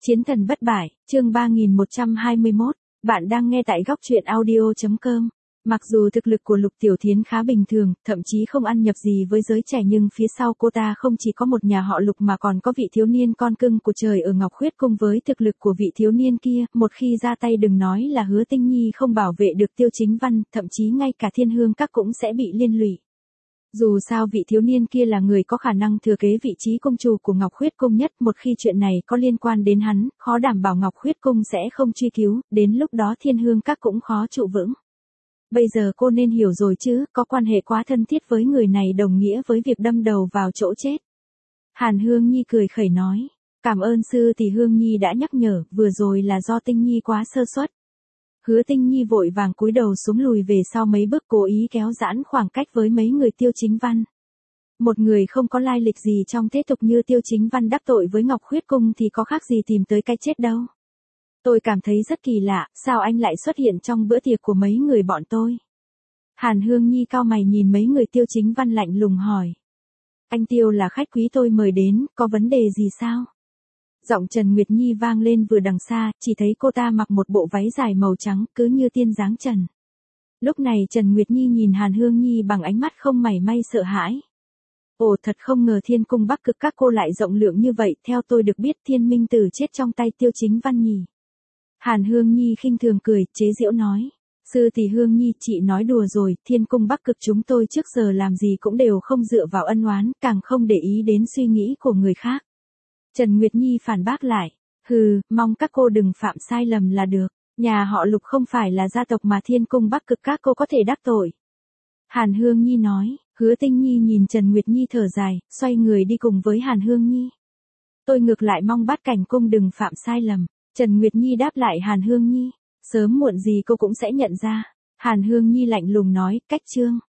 Chiến thần bất bại, chương 3121, bạn đang nghe tại góc truyện audio.com. Mặc dù thực lực của Lục Tiểu Thiến khá bình thường, thậm chí không ăn nhập gì với giới trẻ nhưng phía sau cô ta không chỉ có một nhà họ Lục mà còn có vị thiếu niên con cưng của trời ở Ngọc Khuyết Cung. Với thực lực của vị thiếu niên kia, một khi ra tay đừng nói là Hứa Tinh Nhi không bảo vệ được Tiêu Chính Văn, thậm chí ngay cả Thiên Hương Các cũng sẽ bị liên lụy. Dù sao vị thiếu niên kia là người có khả năng thừa kế vị trí cung chủ của Ngọc Khuyết Cung nhất, một khi chuyện này có liên quan đến hắn, khó đảm bảo Ngọc Khuyết Cung sẽ không truy cứu, đến lúc đó Thiên Hương Các cũng khó trụ vững. Bây giờ cô nên hiểu rồi chứ, có quan hệ quá thân thiết với người này đồng nghĩa với việc đâm đầu vào chỗ chết. Hàn Hương Nhi cười khẩy nói, cảm ơn sư tỷ Hương Nhi đã nhắc nhở, vừa rồi là do Tinh Nhi quá sơ suất. Hứa Tinh Nhi vội vàng cúi đầu xuống lùi về sau mấy bước cố ý kéo giãn khoảng cách với mấy người Tiêu Chính Văn. Một người không có lai lịch gì trong thế tục như Tiêu Chính Văn đắc tội với Ngọc Khuyết Cung thì có khác gì tìm tới cái chết đâu. Tôi cảm thấy rất kỳ lạ, sao anh lại xuất hiện trong bữa tiệc của mấy người bọn tôi? Hàn Hương Nhi cau mày nhìn mấy người Tiêu Chính Văn lạnh lùng hỏi. Anh Tiêu là khách quý tôi mời đến, có vấn đề gì sao? Giọng Trần Nguyệt Nhi vang lên vừa đằng xa, chỉ thấy cô ta mặc một bộ váy dài màu trắng, cứ như tiên dáng trần. Lúc này Trần Nguyệt Nhi nhìn Hàn Hương Nhi bằng ánh mắt không mảy may sợ hãi. Ồ, thật không ngờ Thiên Cung Bắc Cực các cô lại rộng lượng như vậy, theo tôi được biết Thiên Minh Tử chết trong tay Tiêu Chính Văn nhỉ. Hàn Hương Nhi khinh thường cười, chế giễu nói. Sư tỷ Hương Nhi, chị nói đùa rồi, Thiên Cung Bắc Cực chúng tôi trước giờ làm gì cũng đều không dựa vào ân oán, càng không để ý đến suy nghĩ của người khác. Trần Nguyệt Nhi phản bác lại, hừ, mong các cô đừng phạm sai lầm là được, nhà họ Lục không phải là gia tộc mà Thiên Cung Bắc Cực các cô có thể đắc tội. Hàn Hương Nhi nói, Hứa Tinh Nhi nhìn Trần Nguyệt Nhi thở dài, xoay người đi cùng với Hàn Hương Nhi. Tôi ngược lại mong Bát Cảnh Cung đừng phạm sai lầm, Trần Nguyệt Nhi đáp lại Hàn Hương Nhi, sớm muộn gì cô cũng sẽ nhận ra. Hàn Hương Nhi lạnh lùng nói, cách chương.